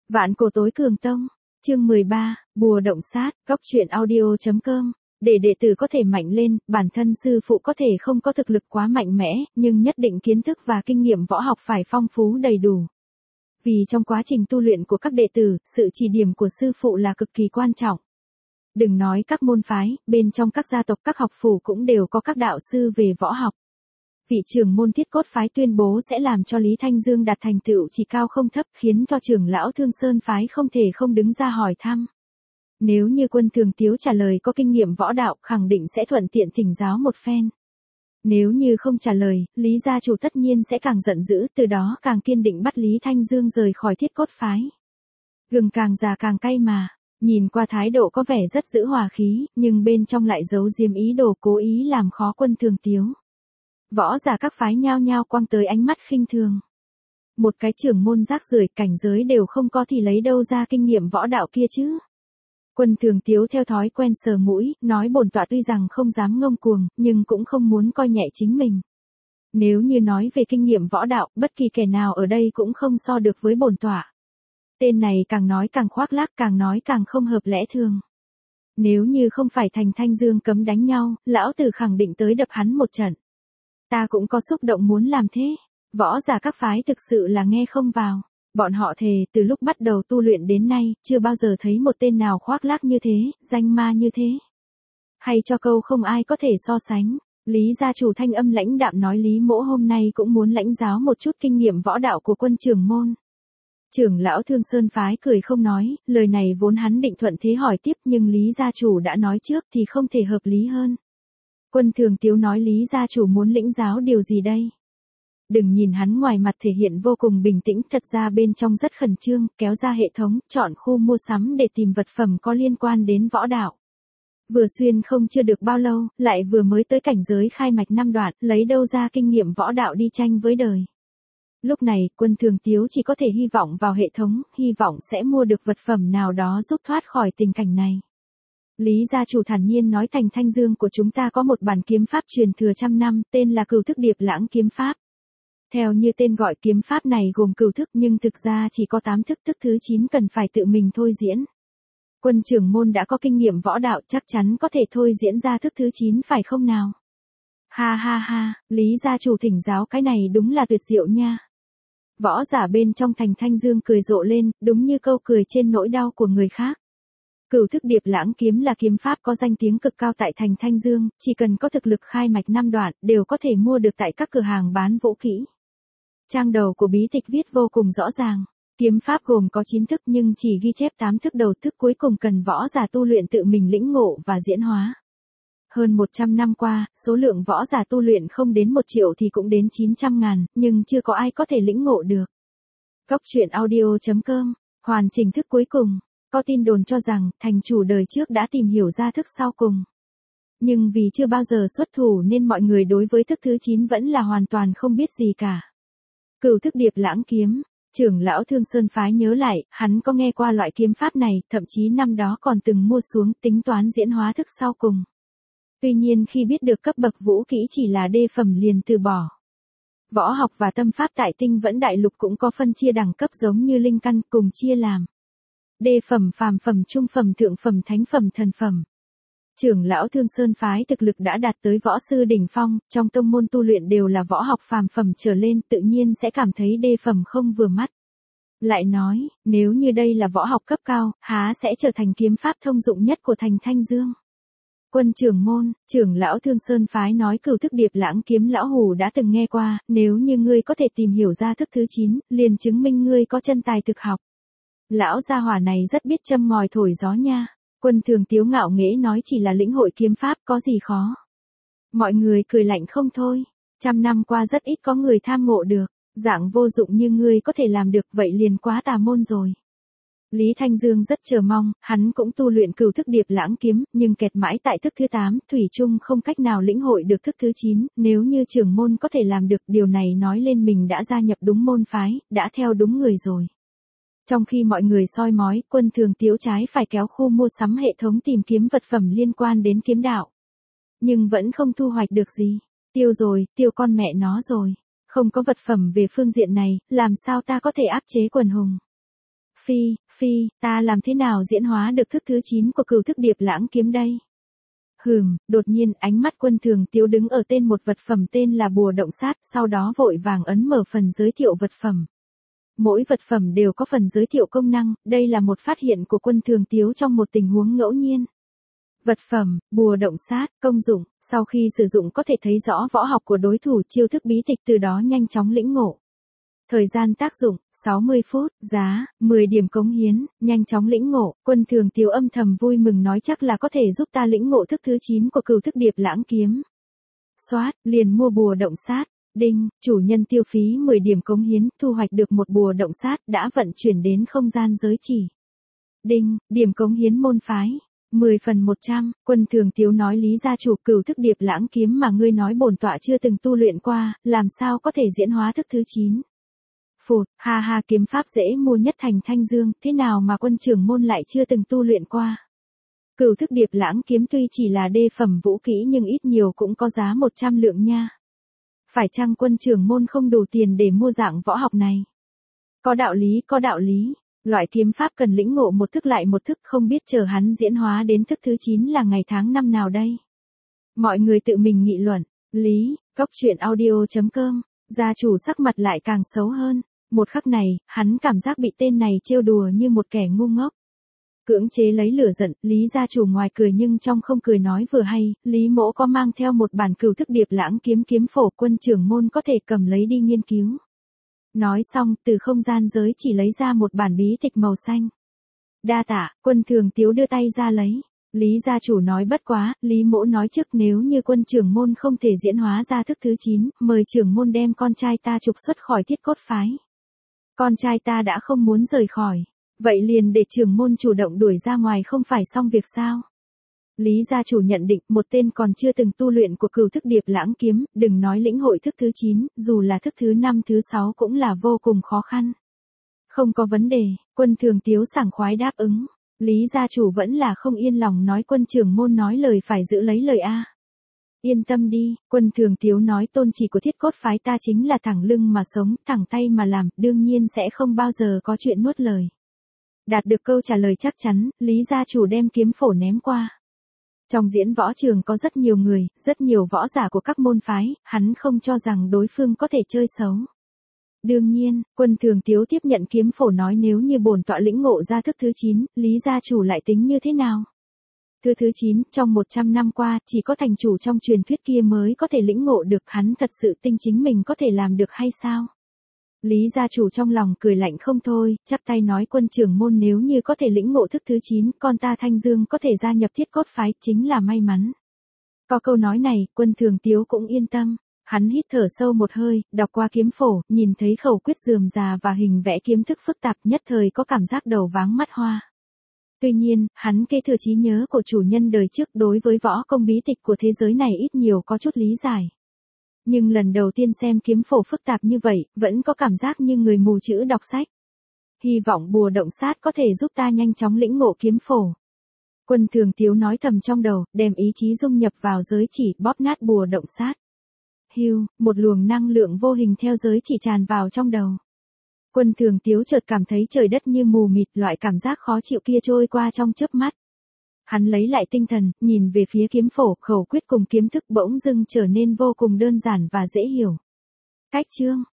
Vạn cổ tối cường tông, chương 13, bùa động sát, góc truyện audio.com. Để đệ tử có thể mạnh lên, bản thân sư phụ có thể không có thực lực quá mạnh mẽ, nhưng nhất định kiến thức và kinh nghiệm võ học phải phong phú đầy đủ. Vì trong quá trình tu luyện của các đệ tử, sự chỉ điểm của sư phụ là cực kỳ quan trọng. Đừng nói các môn phái, bên trong các gia tộc các học phủ cũng đều có các đạo sư về võ học. Vị trưởng môn Thiết Cốt phái tuyên bố sẽ làm cho Lý Thanh Dương đạt thành tựu chỉ cao không thấp, khiến cho trưởng lão Thương Sơn phái không thể không đứng ra hỏi thăm. Nếu như Quân Thường Tiếu trả lời có kinh nghiệm võ đạo, khẳng định sẽ thuận tiện thỉnh giáo một phen. Nếu như không trả lời, Lý gia chủ tất nhiên sẽ càng giận dữ, từ đó càng kiên định bắt Lý Thanh Dương rời khỏi Thiết Cốt phái. Gừng càng già càng cay mà. Nhìn qua thái độ có vẻ rất giữ hòa khí, nhưng bên trong lại giấu diếm ý đồ cố ý làm khó Quân Thường Tiếu. Võ giả các phái nhao nhao quăng tới ánh mắt khinh thường. Một cái trưởng môn rác rưởi, cảnh giới đều không có thì lấy đâu ra kinh nghiệm võ đạo kia chứ. Quân Thường Tiếu theo thói quen sờ mũi, nói bổn tọa tuy rằng không dám ngông cuồng, nhưng cũng không muốn coi nhẹ chính mình. Nếu như nói về kinh nghiệm võ đạo, bất kỳ kẻ nào ở đây cũng không so được với bổn tọa. Tên này càng nói càng khoác lác, càng nói càng không hợp lẽ thường. Nếu như không phải Thành Thanh Dương cấm đánh nhau, lão tử khẳng định tới đập hắn một trận. Ta cũng có xúc động muốn làm thế. Võ giả các phái thực sự là nghe không vào. Bọn họ thề từ lúc bắt đầu tu luyện đến nay, chưa bao giờ thấy một tên nào khoác lác như thế, danh ma như thế. Hay cho câu không ai có thể so sánh. Lý gia chủ thanh âm lãnh đạm nói Lý Mỗ hôm nay cũng muốn lãnh giáo một chút kinh nghiệm võ đạo của Quân trưởng môn. Trưởng lão Thương Sơn phái cười không nói, lời này vốn hắn định thuận thế hỏi tiếp, nhưng Lý gia chủ đã nói trước thì không thể hợp lý hơn. Quân Thường Tiếu nói Lý gia chủ muốn lĩnh giáo điều gì đây? Đừng nhìn hắn ngoài mặt thể hiện vô cùng bình tĩnh, thật ra bên trong rất khẩn trương, kéo ra hệ thống, chọn khu mua sắm để tìm vật phẩm có liên quan đến võ đạo. Vừa xuyên không chưa được bao lâu, lại vừa mới tới cảnh giới khai mạch 5 đoạn, lấy đâu ra kinh nghiệm võ đạo đi tranh với đời. Lúc này, Quân Thường Tiếu chỉ có thể hy vọng vào hệ thống, hy vọng sẽ mua được vật phẩm nào đó giúp thoát khỏi tình cảnh này. Lý gia chủ thản nhiên nói Thành Thanh Dương của chúng ta có một bản kiếm pháp truyền thừa trăm năm, tên là Cửu Thức Điệp Lãng kiếm pháp. Theo như tên gọi, kiếm pháp này gồm cửu thức nhưng thực ra chỉ có 8 thức, thức thứ 9 cần phải tự mình thôi diễn. Quân trưởng môn đã có kinh nghiệm võ đạo, chắc chắn có thể thôi diễn ra thức thứ 9 phải không nào? Ha ha ha, Lý gia chủ thỉnh giáo cái này đúng là tuyệt diệu nha. Võ giả bên trong Thành Thanh Dương cười rộ lên, đúng như câu cười trên nỗi đau của người khác. Cửu Thức Điệp Lãng kiếm là kiếm pháp có danh tiếng cực cao tại Thành Thanh Dương, chỉ cần có thực lực khai mạch 5 đoạn, đều có thể mua được tại các cửa hàng bán vũ khí. Trang đầu của bí tịch viết vô cùng rõ ràng, kiếm pháp gồm có 9 thức nhưng chỉ ghi chép 8 thức đầu, thức cuối cùng cần võ giả tu luyện tự mình lĩnh ngộ và diễn hóa. Hơn 100 năm qua, số lượng võ giả tu luyện không đến 1 triệu thì cũng đến 900.000, nhưng chưa có ai có thể lĩnh ngộ được. Góc truyện audio.com, hoàn chỉnh thức cuối cùng. Có tin đồn cho rằng, thành chủ đời trước đã tìm hiểu ra thức sau cùng. Nhưng vì chưa bao giờ xuất thủ nên mọi người đối với thức thứ 9 vẫn là hoàn toàn không biết gì cả. Cửu Thức Điệp Lãng kiếm, trưởng lão Thương Sơn phái nhớ lại, hắn có nghe qua loại kiếm pháp này, thậm chí năm đó còn từng mua xuống tính toán diễn hóa thức sau cùng. Tuy nhiên khi biết được cấp bậc vũ kỹ chỉ là đê phẩm liền từ bỏ. Võ học và tâm pháp tại Tinh Vẫn Đại Lục cũng có phân chia đẳng cấp giống như linh căn, cùng chia làm đê phẩm, phàm phẩm, trung phẩm, thượng phẩm, thánh phẩm, thần phẩm. Trưởng lão Thương Sơn phái thực lực đã đạt tới võ sư đỉnh phong, trong tông môn tu luyện đều là võ học phàm phẩm trở lên, tự nhiên sẽ cảm thấy đê phẩm không vừa mắt. Lại nói, nếu như đây là võ học cấp cao, há sẽ trở thành kiếm pháp thông dụng nhất của Thành Thanh Dương. Quân trưởng môn, trưởng lão Thương Sơn phái nói Cửu Thức Điệp Lãng kiếm lão hủ đã từng nghe qua, nếu như ngươi có thể tìm hiểu ra thức thứ 9, liền chứng minh ngươi có chân tài thực học. Lão gia hỏa này rất biết châm ngòi thổi gió nha. Quân Thường Tiếu ngạo nghễ nói chỉ là lĩnh hội kiếm pháp có gì khó. Mọi người cười lạnh không thôi. 100 năm qua rất ít có người tham ngộ được. Dạng vô dụng như ngươi có thể làm được vậy liền quá tà môn rồi. Lý Thanh Dương rất chờ mong, hắn cũng tu luyện Cửu Thức Điệp Lãng kiếm, nhưng kẹt mãi tại thức thứ 8, thủy chung không cách nào lĩnh hội được thức thứ 9, nếu như trưởng môn có thể làm được điều này nói lên mình đã gia nhập đúng môn phái, đã theo đúng người rồi. Trong khi mọi người soi mói, Quân Thường Tiếu trái phải kéo khu mua sắm hệ thống tìm kiếm vật phẩm liên quan đến kiếm đạo. Nhưng vẫn không thu hoạch được gì. Tiêu rồi, tiêu con mẹ nó rồi. Không có vật phẩm về phương diện này, làm sao ta có thể áp chế quần hùng. Phi, ta làm thế nào diễn hóa được thức thứ 9 của cửu thức điệp lãng kiếm đây? Đột nhiên ánh mắt Quân Thường Tiếu đứng ở tên một vật phẩm tên là bùa động sát, sau đó vội vàng ấn mở phần giới thiệu vật phẩm. Mỗi vật phẩm đều có phần giới thiệu công năng, đây là một phát hiện của Quân Thường Tiếu trong một tình huống ngẫu nhiên. Vật phẩm, bùa động sát, công dụng, sau khi sử dụng có thể thấy rõ võ học của đối thủ, chiêu thức bí tịch, từ đó nhanh chóng lĩnh ngộ. Thời gian tác dụng, 60 phút, giá, 10 điểm cống hiến, nhanh chóng lĩnh ngộ. Quân Thường Tiếu âm thầm vui mừng nói chắc là có thể giúp ta lĩnh ngộ thức thứ 9 của cửu thức điệp lãng kiếm. Soát, liền mua bùa động sát. Đinh, chủ nhân tiêu phí 10 điểm cống hiến, thu hoạch được một bùa động sát, đã vận chuyển đến không gian giới chỉ. Đinh, điểm cống hiến môn phái. 10/100, Quân Thường Tiếu nói Lý gia chủ, cửu thức điệp lãng kiếm mà ngươi nói bổn tọa chưa từng tu luyện qua, làm sao có thể diễn hóa thức thứ 9? Phụt, ha, kiếm pháp dễ mua nhất thành Thanh Dương, thế nào mà Quân trưởng môn lại chưa từng tu luyện qua? Cửu thức điệp lãng kiếm tuy chỉ là đê phẩm vũ kỹ nhưng ít nhiều cũng có giá 100 lượng nha. Phải chăng Quân trưởng môn không đủ tiền để mua dạng võ học này? Có đạo lý. Loại kiếm pháp cần lĩnh ngộ một thức lại một thức, không biết chờ hắn diễn hóa đến thức thứ 9 là ngày tháng năm nào đây? Mọi người tự mình nghị luận. Lý, coctruyện.audio.com, gia chủ sắc mặt lại càng xấu hơn. Một khắc này, hắn cảm giác bị tên này trêu đùa như một kẻ ngu ngốc. Cưỡng chế lấy lửa giận, Lý gia chủ ngoài cười nhưng trong không cười nói vừa hay, Lý mỗ có mang theo một bản cửu thức điệp lãng kiếm kiếm phổ, Quân trưởng môn có thể cầm lấy đi nghiên cứu. Nói xong, từ không gian giới chỉ lấy ra một bản bí tịch màu xanh. Đa tạ, Quân Thường Tiếu đưa tay ra lấy. Lý gia chủ nói bất quá, Lý mỗ nói trước nếu như Quân trưởng môn không thể diễn hóa ra thức thứ 9, mời trưởng môn đem con trai ta trục xuất khỏi Thiết Cốt phái. Con trai ta đã không muốn rời khỏi, vậy liền để trưởng môn chủ động đuổi ra ngoài không phải xong việc sao? Lý gia chủ nhận định một tên còn chưa từng tu luyện của cửu thức điệp lãng kiếm, đừng nói lĩnh hội thức thứ 9, dù là thức thứ 5 thứ 6 cũng là vô cùng khó khăn. Không có vấn đề, Quân Thường Tiếu sảng khoái đáp ứng. Lý gia chủ vẫn là không yên lòng nói Quân trưởng môn nói lời phải giữ lấy lời a. Yên tâm đi, Quân Thường Tiếu nói tôn chỉ của Thiết Cốt phái ta chính là thẳng lưng mà sống, thẳng tay mà làm, đương nhiên sẽ không bao giờ có chuyện nuốt lời. Đạt được câu trả lời chắc chắn, Lý gia chủ đem kiếm phổ ném qua. Trong diễn võ trường có rất nhiều người, rất nhiều võ giả của các môn phái, hắn không cho rằng đối phương có thể chơi xấu. Đương nhiên, Quân Thường Tiếu tiếp nhận kiếm phổ nói nếu như bổn tọa lĩnh ngộ ra thức thứ 9, Lý gia chủ lại tính như thế nào? Thứ 9, trong 100 năm qua, chỉ có thành chủ trong truyền thuyết kia mới có thể lĩnh ngộ được, hắn thật sự tin chính mình có thể làm được hay sao? Lý gia chủ trong lòng cười lạnh không thôi, chắp tay nói Quân trưởng môn nếu như có thể lĩnh ngộ thức thứ 9, con ta Thanh Dương có thể gia nhập Thiết Cốt phái, chính là may mắn. Có câu nói này, Quân Thường Tiếu cũng yên tâm. Hắn hít thở sâu một hơi, đọc qua kiếm phổ, nhìn thấy khẩu quyết rườm rà và hình vẽ kiếm thức phức tạp, nhất thời có cảm giác đầu váng mắt hoa. Tuy nhiên, hắn kế thừa trí nhớ của chủ nhân đời trước, đối với võ công bí tịch của thế giới này ít nhiều có chút lý giải. Nhưng lần đầu tiên xem kiếm phổ phức tạp như vậy, vẫn có cảm giác như người mù chữ đọc sách. Hy vọng bùa động sát có thể giúp ta nhanh chóng lĩnh ngộ kiếm phổ. Quân Thường Tiếu nói thầm trong đầu, đem ý chí dung nhập vào giới chỉ, bóp nát bùa động sát. Hưu, một luồng năng lượng vô hình theo giới chỉ tràn vào trong đầu. Quân Thường Tiếu chợt cảm thấy trời đất như mù mịt, loại cảm giác khó chịu kia trôi qua trong chớp mắt. Hắn lấy lại tinh thần, nhìn về phía kiếm phổ, khẩu quyết cùng kiếm thức bỗng dưng trở nên vô cùng đơn giản và dễ hiểu. Cách chương